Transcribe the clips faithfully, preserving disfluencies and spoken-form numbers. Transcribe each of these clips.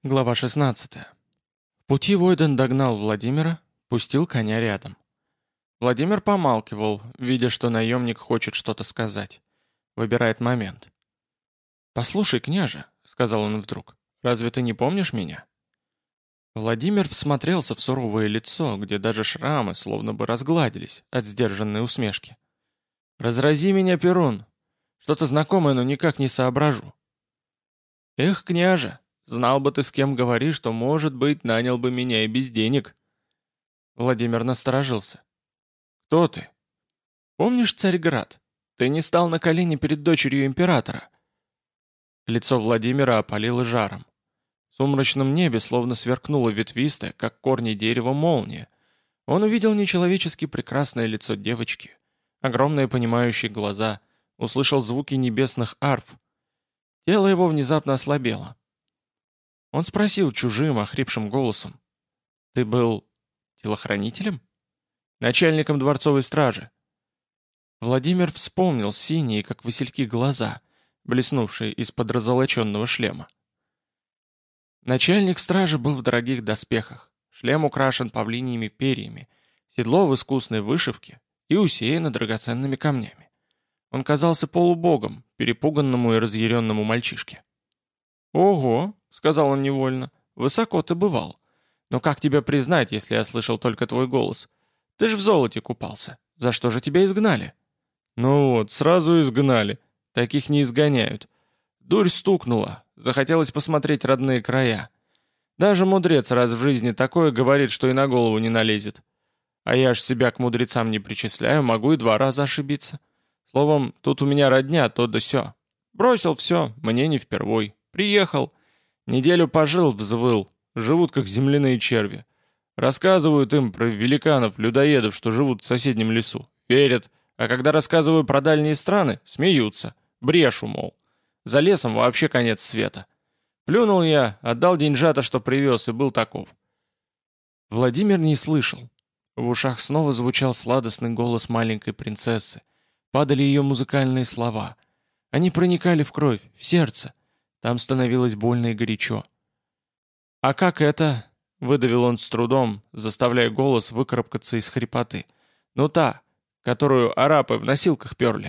Глава шестнадцатая. В пути Войден догнал Владимира, пустил коня рядом. Владимир помалкивал, видя, что наемник хочет что-то сказать. Выбирает момент. «Послушай, княже», — сказал он вдруг, — «разве ты не помнишь меня?» Владимир всмотрелся в суровое лицо, где даже шрамы словно бы разгладились от сдержанной усмешки. «Разрази меня, Перун! Что-то знакомое, но никак не соображу». «Эх, княже, знал бы ты, с кем говоришь, что, может быть, нанял бы меня и без денег». Владимир насторожился. «Кто ты?» «Помнишь Царьград? Ты не стал на колени перед дочерью императора». Лицо Владимира опалило жаром. В сумрачном небе словно сверкнула ветвистая, как корни дерева, молния. Он увидел нечеловечески прекрасное лицо девочки, огромные понимающие глаза, услышал звуки небесных арф. Тело его внезапно ослабело. Он спросил чужим, охрипшим голосом. «Ты был телохранителем? Начальником дворцовой стражи?» Владимир вспомнил синие, как васильки, глаза, блеснувшие из-под разолоченного шлема. Начальник стражи был в дорогих доспехах, шлем украшен павлиньими перьями, седло в искусной вышивке и усеяно драгоценными камнями. Он казался полубогом, перепуганному и разъяренному мальчишке. «Ого!» — сказал он невольно. «Высоко ты бывал. Но как тебя признать, если я слышал только твой голос? Ты ж в золоте купался. За что же тебя изгнали?» «Ну вот, сразу изгнали. Таких не изгоняют. Дурь стукнула. Захотелось посмотреть родные края. Даже мудрец раз в жизни такое говорит, что и на голову не налезет. А я ж себя к мудрецам не причисляю, могу и два раза ошибиться. Словом, тут у меня родня, то да сё. Бросил все, мне не впервой. Приехал. Неделю пожил, взвыл. Живут как земляные черви. Рассказывают им про великанов-людоедов, что живут в соседнем лесу. Верят. А когда рассказываю про дальние страны, смеются. Брешу, мол. За лесом вообще конец света. Плюнул я, отдал деньжата, что привез, и был таков. Владимир не слышал. В ушах снова звучал сладостный голос маленькой принцессы. Падали ее музыкальные слова. Они проникали в кровь, в сердце. Там становилось больно и горячо. «А как это?» — выдавил он с трудом, заставляя голос выкарабкаться из хрипоты. «Ну та, которую арапы в носилках перли».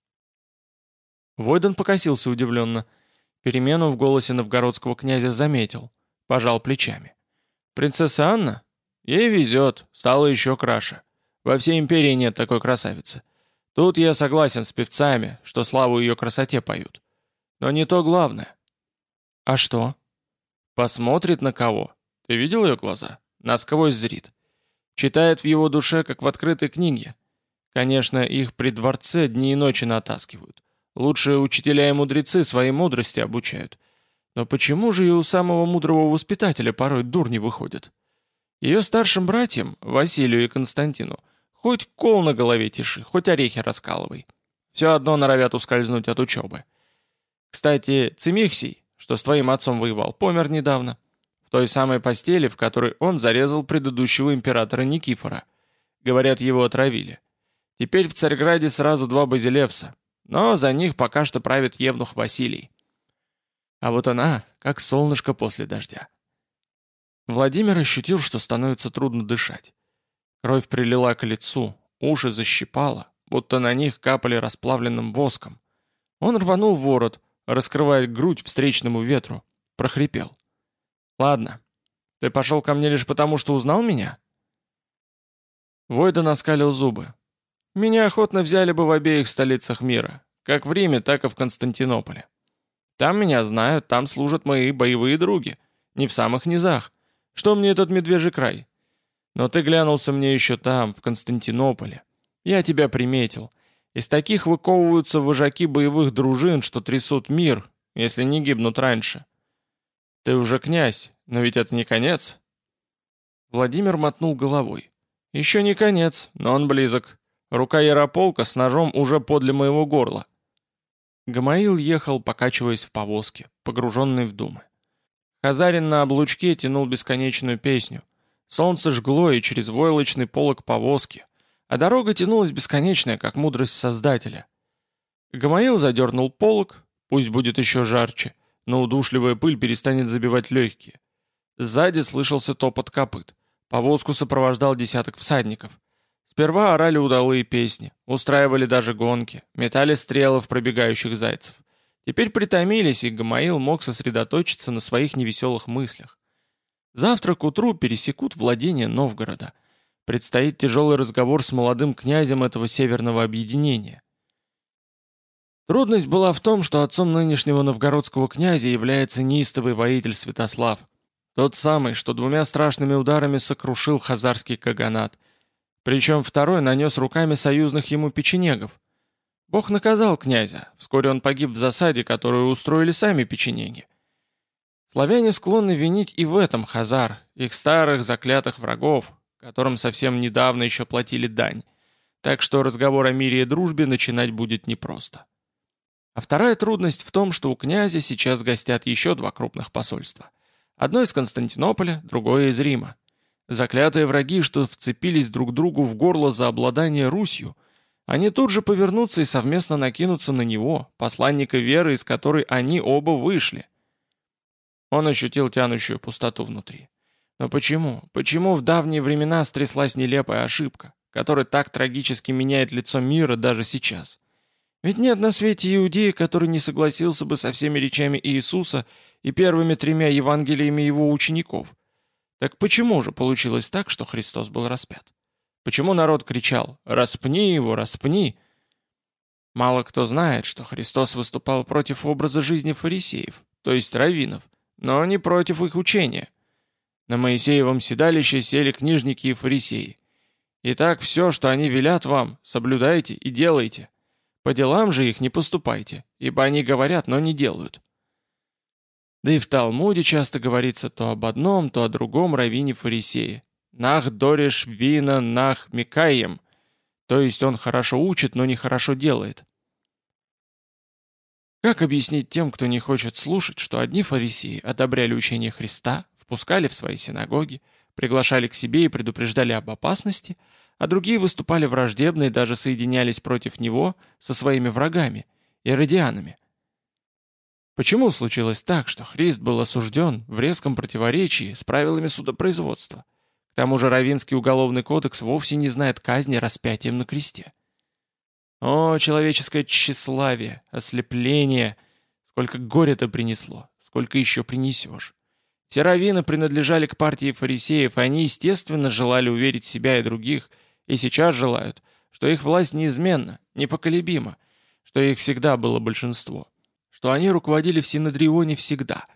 Войдан покосился удивленно. Перемену в голосе новгородского князя заметил. Пожал плечами. «Принцесса Анна? Ей везет, стала еще краше. Во всей империи нет такой красавицы. Тут я согласен с певцами, что славу ее красоте поют. Но не то главное». «А что?» «Посмотрит на кого. Ты видел ее глаза? Насквозь зрит. Читает в его душе, как в открытой книге. Конечно, их при дворце дни и ночи натаскивают. Лучшие учителя и мудрецы своей мудрости обучают. Но почему же и у самого мудрого воспитателя порой дурь не выходит? Ее старшим братьям, Василию и Константину, хоть кол на голове тиши, хоть орехи раскалывай. Все одно норовят ускользнуть от учебы. Кстати, Цимихсий, что с твоим отцом воевал, помер недавно. В той самой постели, в которой он зарезал предыдущего императора Никифора. Говорят, его отравили. Теперь в Царьграде сразу два базилевса. Но за них пока что правит евнух Василий. А вот она, как солнышко после дождя. Владимир ощутил, что становится трудно дышать. Кровь прилила к лицу, уши защипала, будто на них капали расплавленным воском. Он рванул ворот, раскрывая грудь встречному ветру, прохрипел. «Ладно, ты пошел ко мне лишь потому, что узнал меня?» Войдан оскалил зубы. «Меня охотно взяли бы в обеих столицах мира, как в Риме, так и в Константинополе. Там меня знают, там служат мои боевые други, не в самых низах. Что мне этот медвежий край? Но ты глянулся мне еще там, в Константинополе. Я тебя приметил. Из таких выковываются вожаки боевых дружин, что трясут мир, если не гибнут раньше. Ты уже князь, но ведь это не конец». Владимир мотнул головой. «Еще не конец, но он близок. Рука Ярополка с ножом уже подле моего горла». Гамаил ехал, покачиваясь в повозке, погруженный в думы. Хазарин на облучке тянул бесконечную песню. Солнце жгло и через войлочный полог повозки, а дорога тянулась бесконечная, как мудрость Создателя. Гамаил задернул полог, пусть будет еще жарче, но удушливая пыль перестанет забивать легкие. Сзади слышался топот копыт. Повозку сопровождал десяток всадников. Сперва орали удалые песни, устраивали даже гонки, метали стрелы в пробегающих зайцев. Теперь притомились, и Гамаил мог сосредоточиться на своих невеселых мыслях. Завтра к утру пересекут владения Новгорода. Предстоит тяжелый разговор с молодым князем этого северного объединения. Трудность была в том, что отцом нынешнего новгородского князя является неистовый воитель Святослав. Тот самый, что двумя страшными ударами сокрушил хазарский каганат. Причем второй нанес руками союзных ему печенегов. Бог наказал князя, вскоре он погиб в засаде, которую устроили сами печенеги. Славяне склонны винить и в этом хазар, их старых заклятых врагов, которым совсем недавно еще платили дань. Так что разговор о мире и дружбе начинать будет непросто. А вторая трудность в том, что у князя сейчас гостят еще два крупных посольства. Одно из Константинополя, другое из Рима. Заклятые враги, что вцепились друг другу в горло за обладание Русью, они тут же повернутся и совместно накинутся на него, посланника веры, из которой они оба вышли. Он ощутил тянущую пустоту внутри. Но почему? Почему в давние времена стряслась нелепая ошибка, которая так трагически меняет лицо мира даже сейчас? Ведь нет на свете иудея, который не согласился бы со всеми речами Иисуса и первыми тремя Евангелиями его учеников. Так почему же получилось так, что Христос был распят? Почему народ кричал «Распни его, распни!»? Мало кто знает, что Христос выступал против образа жизни фарисеев, то есть раввинов, но не против их учения. На Моисеевом седалище сели книжники и фарисеи. Итак, все, что они велят вам, соблюдайте и делайте. По делам же их не поступайте, ибо они говорят, но не делают. Да и в Талмуде часто говорится то об одном, то о другом раввине-фарисее. «Нах дореш вина нах микаем», то есть он хорошо учит, но нехорошо делает. Как объяснить тем, кто не хочет слушать, что одни фарисеи одобряли учение Христа, впускали в свои синагоги, приглашали к себе и предупреждали об опасности, а другие выступали враждебно и даже соединялись против него со своими врагами, иродианами? Почему случилось так, что Христ был осужден в резком противоречии с правилами судопроизводства? К тому же Раввинский уголовный кодекс вовсе не знает казни распятием на кресте. О, человеческое тщеславие, ослепление! Сколько горя-то принесло, сколько еще принесешь. Все раввины принадлежали к партии фарисеев, и они, естественно, желали уверить себя и других, и сейчас желают, что их власть неизменна, непоколебима, что их всегда было большинство, что они руководили в Синедрионе всегда.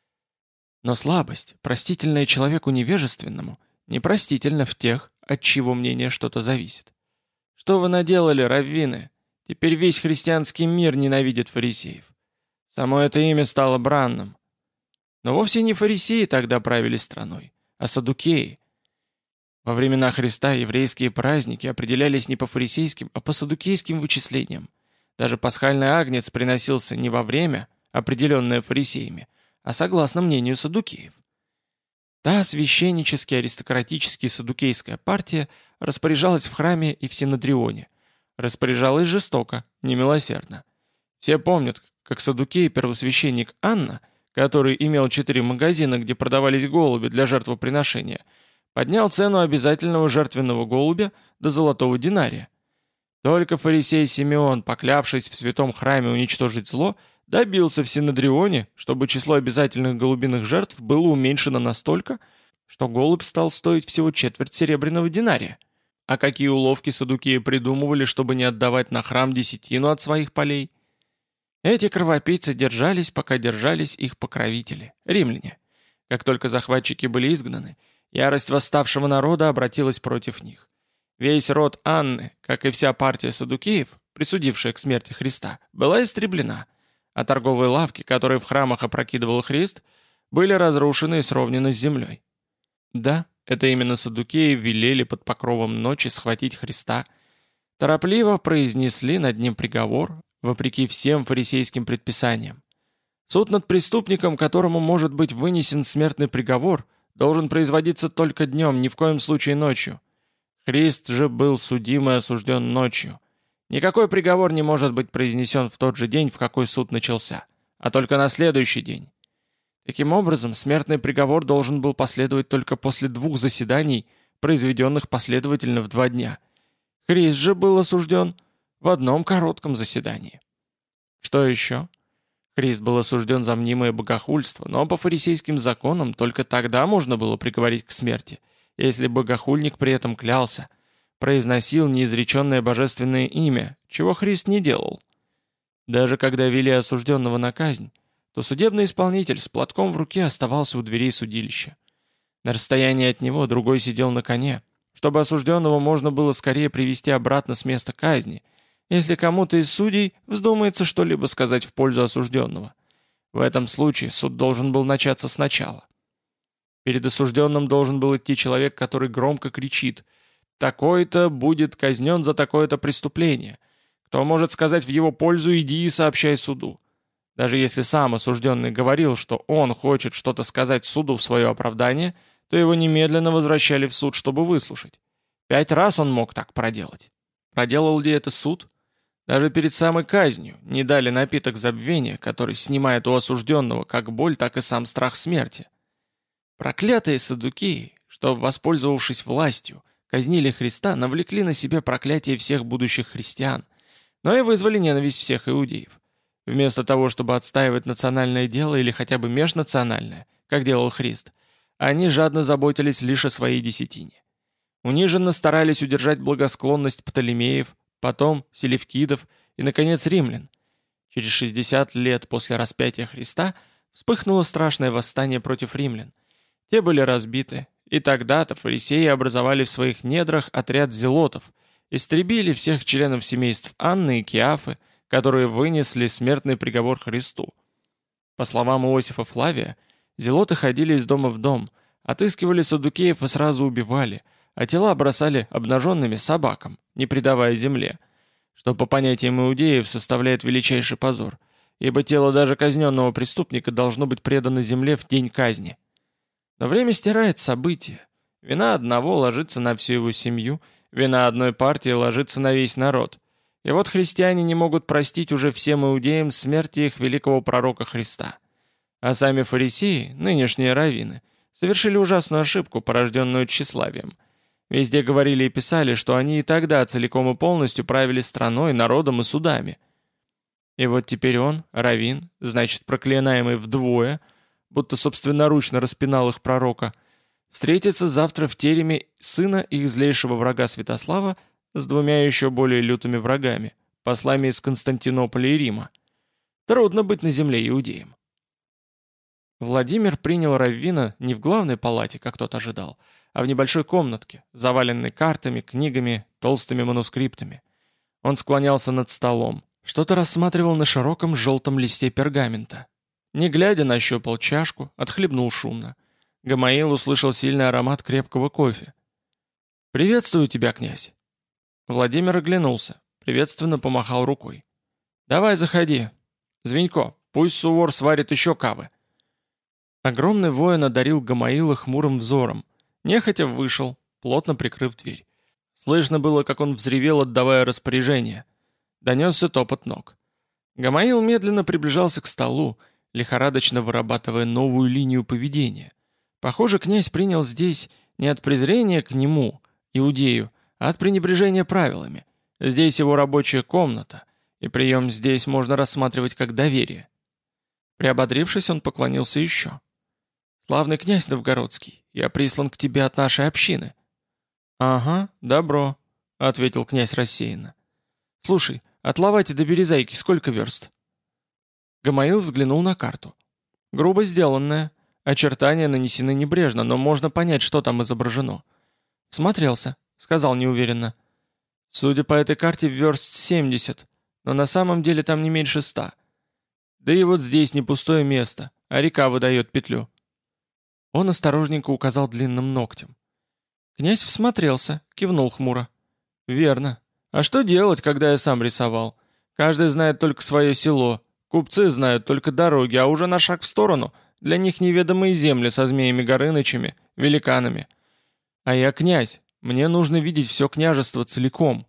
Но слабость, простительная человеку невежественному, непростительна в тех, от чьего мнения что-то зависит. Что вы наделали, раввины? Теперь весь христианский мир ненавидит фарисеев. Само это имя стало бранным. Но вовсе не фарисеи тогда правили страной, а саддукеи. Во времена Христа еврейские праздники определялись не по фарисейским, а по саддукейским вычислениям. Даже пасхальный агнец приносился не во время, определенное фарисеями, а согласно мнению саддукеев. Та священнически-аристократически саддукейская партия распоряжалась в храме и в Синедрионе. Распоряжалась жестоко, немилосердно. Все помнят, как саддукей-первосвященник Анна, который имел четыре магазина, где продавались голуби для жертвоприношения, поднял цену обязательного жертвенного голубя до золотого динария. Только фарисей Симеон, поклявшись в святом храме уничтожить зло, добился в Синедрионе, чтобы число обязательных голубиных жертв было уменьшено настолько, что голубь стал стоить всего четверть серебряного динария. А какие уловки саддукеи придумывали, чтобы не отдавать на храм десятину от своих полей? Эти кровопийцы держались, пока держались их покровители, римляне. Как только захватчики были изгнаны, ярость восставшего народа обратилась против них. Весь род Анны, как и вся партия саддукеев, присудившая к смерти Христа, была истреблена, а торговые лавки, которые в храмах опрокидывал Христ, были разрушены и сровнены с землей. Да, это именно саддукеи велели под покровом ночи схватить Христа, торопливо произнесли над ним приговор, вопреки всем фарисейским предписаниям. Суд над преступником, которому может быть вынесен смертный приговор, должен производиться только днем, ни в коем случае ночью. Христ же был судим и осужден ночью. Никакой приговор не может быть произнесен в тот же день, в какой суд начался, а только на следующий день. Таким образом, смертный приговор должен был последовать только после двух заседаний, произведенных последовательно в два дня. Христ же был осужден в одном коротком заседании. Что еще? Христ был осужден за мнимое богохульство, но по фарисейским законам только тогда можно было приговорить к смерти, если богохульник при этом клялся, произносил неизреченное божественное имя, чего Христ не делал. Даже когда вели осужденного на казнь, то судебный исполнитель с платком в руке оставался у дверей судилища. На расстоянии от него другой сидел на коне, чтобы осужденного можно было скорее привести обратно с места казни, если кому-то из судей вздумается что-либо сказать в пользу осужденного. В этом случае суд должен был начаться сначала. Перед осужденным должен был идти человек, который громко кричит: «Такой-то будет казнен за такое-то преступление. Кто может сказать в его пользу, иди и сообщай суду». Даже если сам осужденный говорил, что он хочет что-то сказать суду в свое оправдание, то его немедленно возвращали в суд, чтобы выслушать. Пять раз он мог так проделать. Проделал ли это суд? Даже перед самой казнью не дали напиток забвения, который снимает у осужденного как боль, так и сам страх смерти. Проклятые саддукеи, что, воспользовавшись властью, казнили Христа, навлекли на себя проклятие всех будущих христиан, но и вызвали ненависть всех иудеев. Вместо того, чтобы отстаивать национальное дело или хотя бы межнациональное, как делал Христ, они жадно заботились лишь о своей десятине. Униженно старались удержать благосклонность Птолемеев, потом Селевкидов и, наконец, римлян. Через шестьдесят лет после распятия Христа вспыхнуло страшное восстание против римлян. Те были разбиты, и тогда-то фарисеи образовали в своих недрах отряд зелотов, истребили всех членов семейств Анны и Киафы, которые вынесли смертный приговор Христу. По словам Иосифа Флавия, зелоты ходили из дома в дом, отыскивали саддукеев и сразу убивали, а тела бросали обнаженными собакам, не предавая земле, что по понятиям иудеев составляет величайший позор, ибо тело даже казненного преступника должно быть предано земле в день казни. Но время стирает события. Вина одного ложится на всю его семью, вина одной партии ложится на весь народ. И вот христиане не могут простить уже всем иудеям смерти их великого пророка Христа. А сами фарисеи, нынешние раввины, совершили ужасную ошибку, порожденную тщеславием. Везде говорили и писали, что они и тогда целиком и полностью правили страной, народом и судами. И вот теперь он, раввин, значит проклинаемый вдвое, будто собственноручно распинал их пророка, встретится завтра в тереме сына их злейшего врага Святослава с двумя еще более лютыми врагами, послами из Константинополя и Рима. Трудно быть на земле иудеем. Владимир принял раввина не в главной палате, как тот ожидал, а в небольшой комнатке, заваленной картами, книгами, толстыми манускриптами. Он склонялся над столом, что-то рассматривал на широком желтом листе пергамента. Не глядя, нащупал чашку, отхлебнул шумно. Гамаил услышал сильный аромат крепкого кофе. «Приветствую тебя, князь!» Владимир оглянулся, приветственно помахал рукой. «Давай, заходи. Звенько, пусть Сувор сварит еще кавы». Огромный воин одарил Гамаила хмурым взором. Нехотя вышел, плотно прикрыв дверь. Слышно было, как он взревел, отдавая распоряжение. Донесся топот ног. Гамаил медленно приближался к столу, лихорадочно вырабатывая новую линию поведения. Похоже, князь принял здесь не от презрения к нему, иудею, а от пренебрежения правилами. Здесь его рабочая комната, и прием здесь можно рассматривать как доверие. Приободрившись, он поклонился еще. «Славный князь Новгородский, я прислан к тебе от нашей общины». «Ага, добро», — ответил князь рассеянно. «Слушай, от Лавати до Березайки сколько верст?» Гамаил взглянул на карту. Грубо сделанная, очертания нанесены небрежно, но можно понять, что там изображено. Смотрелся. — сказал неуверенно. «Судя по этой карте, верст семьдесят, но на самом деле там не меньше ста. Да и вот здесь не пустое место, а река выдает петлю». Он осторожненько указал длинным ногтем. Князь всмотрелся, кивнул хмуро. «Верно. А что делать, когда я сам рисовал? Каждый знает только свое село, купцы знают только дороги, а уже на шаг в сторону для них неведомые земли со змеями Горынычами, великанами. А я князь. Мне нужно видеть все княжество целиком».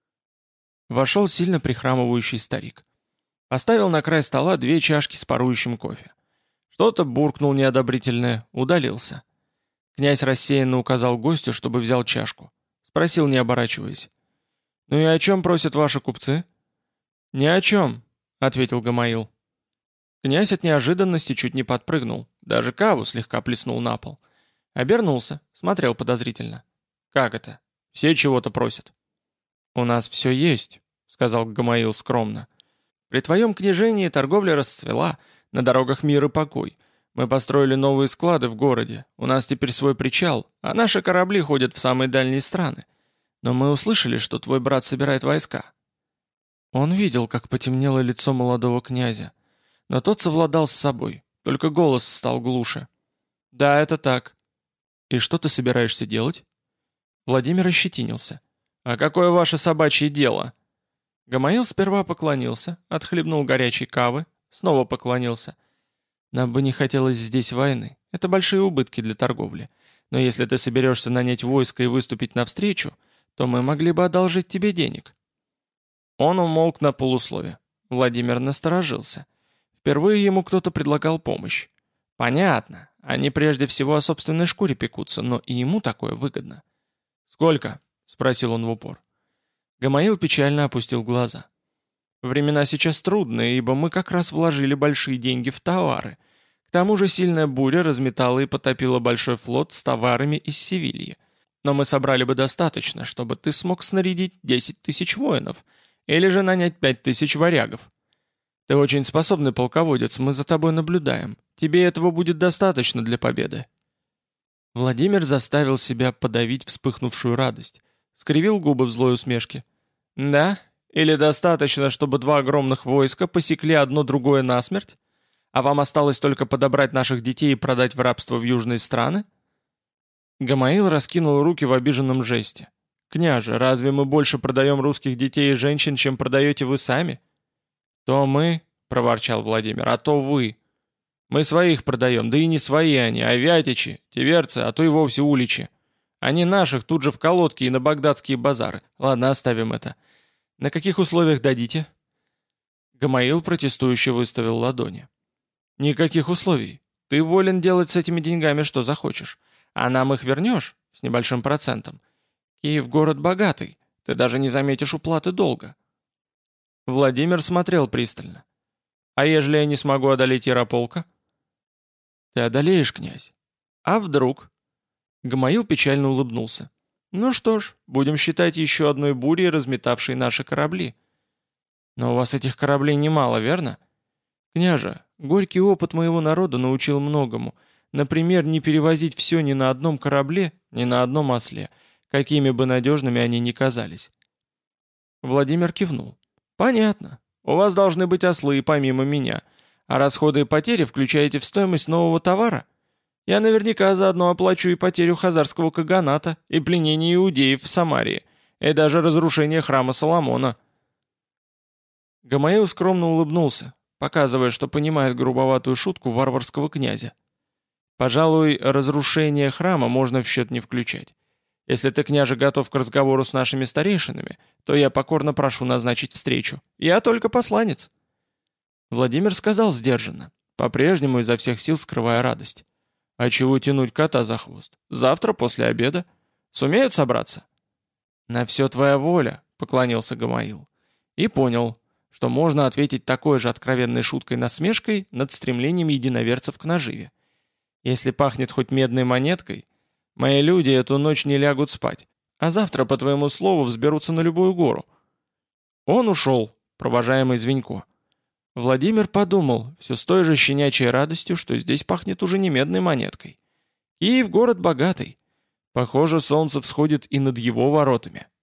Вошел сильно прихрамывающий старик. Поставил на край стола две чашки с парующим кофе. Что-то буркнул неодобрительное, удалился. Князь рассеянно указал гостю, чтобы взял чашку. Спросил, не оборачиваясь. «Ну и о чем просят ваши купцы?» «Ни о чем», — ответил Гамаил. Князь от неожиданности чуть не подпрыгнул, даже каву слегка плеснул на пол. Обернулся, смотрел подозрительно. «Как это? Все чего-то просят». «У нас все есть», — сказал Гамаил скромно. «При твоем княжении торговля расцвела, на дорогах мир и покой. Мы построили новые склады в городе, у нас теперь свой причал, а наши корабли ходят в самые дальние страны. Но мы услышали, что твой брат собирает войска». Он видел, как потемнело лицо молодого князя. Но тот совладал с собой, только голос стал глуше. «Да, это так. И что ты собираешься делать?» Владимир ощетинился. «А какое ваше собачье дело?» Гамаил сперва поклонился, отхлебнул горячей кавы, снова поклонился. «Нам бы не хотелось здесь войны. Это большие убытки для торговли. Но если ты соберешься нанять войско и выступить навстречу, то мы могли бы одолжить тебе денег». Он умолк на полуслове. Владимир насторожился. Впервые ему кто-то предлагал помощь. Понятно, они прежде всего о собственной шкуре пекутся, но и ему такое выгодно. «Сколько?» — спросил он в упор. Гамаил печально опустил глаза. «Времена сейчас трудные, ибо мы как раз вложили большие деньги в товары. К тому же сильная буря разметала и потопила большой флот с товарами из Севильи. Но мы собрали бы достаточно, чтобы ты смог снарядить десять тысяч воинов, или же нанять пять тысяч варягов. Ты очень способный полководец, мы за тобой наблюдаем. Тебе этого будет достаточно для победы». Владимир заставил себя подавить вспыхнувшую радость. Скривил губы в злой усмешке. «Да? Или достаточно, чтобы два огромных войска посекли одно другое насмерть? А вам осталось только подобрать наших детей и продать в рабство в южные страны?» Гамаил раскинул руки в обиженном жесте. «Княже, разве мы больше продаем русских детей и женщин, чем продаете вы сами?» «То мы», — проворчал Владимир, — «а то вы. Мы своих продаем, да и не свои они, а вятичи, тиверцы, а то и вовсе уличи. Они наших тут же в колодки и на багдадские базары. Ладно, оставим это. На каких условиях дадите?» Гамаил протестующе выставил ладони. «Никаких условий. Ты волен делать с этими деньгами что захочешь. А нам их вернешь с небольшим процентом. Киев город богатый, ты даже не заметишь уплаты долга». Владимир смотрел пристально. «А ежели я не смогу одолеть Ярополка?» «Ты одолеешь, князь. А вдруг?» Гамаил печально улыбнулся. «Ну что ж, будем считать еще одной бурей, разметавшей наши корабли». «Но у вас этих кораблей немало, верно?» «Княже, горький опыт моего народа научил многому. Например, не перевозить все ни на одном корабле, ни на одном осле, какими бы надежными они ни казались». Владимир кивнул. «Понятно. У вас должны быть ослы помимо меня. А расходы и потери включаете в стоимость нового товара? Я наверняка заодно оплачу и потерю хазарского каганата, и пленение иудеев в Самарии, и даже разрушение храма Соломона». Гамаил скромно улыбнулся, показывая, что понимает грубоватую шутку варварского князя. «Пожалуй, разрушение храма можно в счет не включать. Если ты, княже, готов к разговору с нашими старейшинами, то я покорно прошу назначить встречу. Я только посланец». Владимир сказал сдержанно, по-прежнему изо всех сил скрывая радость. «А чего тянуть кота за хвост? Завтра после обеда? Сумеют собраться?» «На все твоя воля», — поклонился Гамаил. И понял, что можно ответить такой же откровенной шуткой-насмешкой над стремлением единоверцев к наживе. «Если пахнет хоть медной монеткой, мои люди эту ночь не лягут спать, а завтра, по твоему слову, взберутся на любую гору». Он ушел, провожаемый Звенько. Владимир подумал, все с той же щенячьей радостью, что здесь пахнет уже не медной монеткой. Киев город богатый. Похоже, солнце всходит и над его воротами.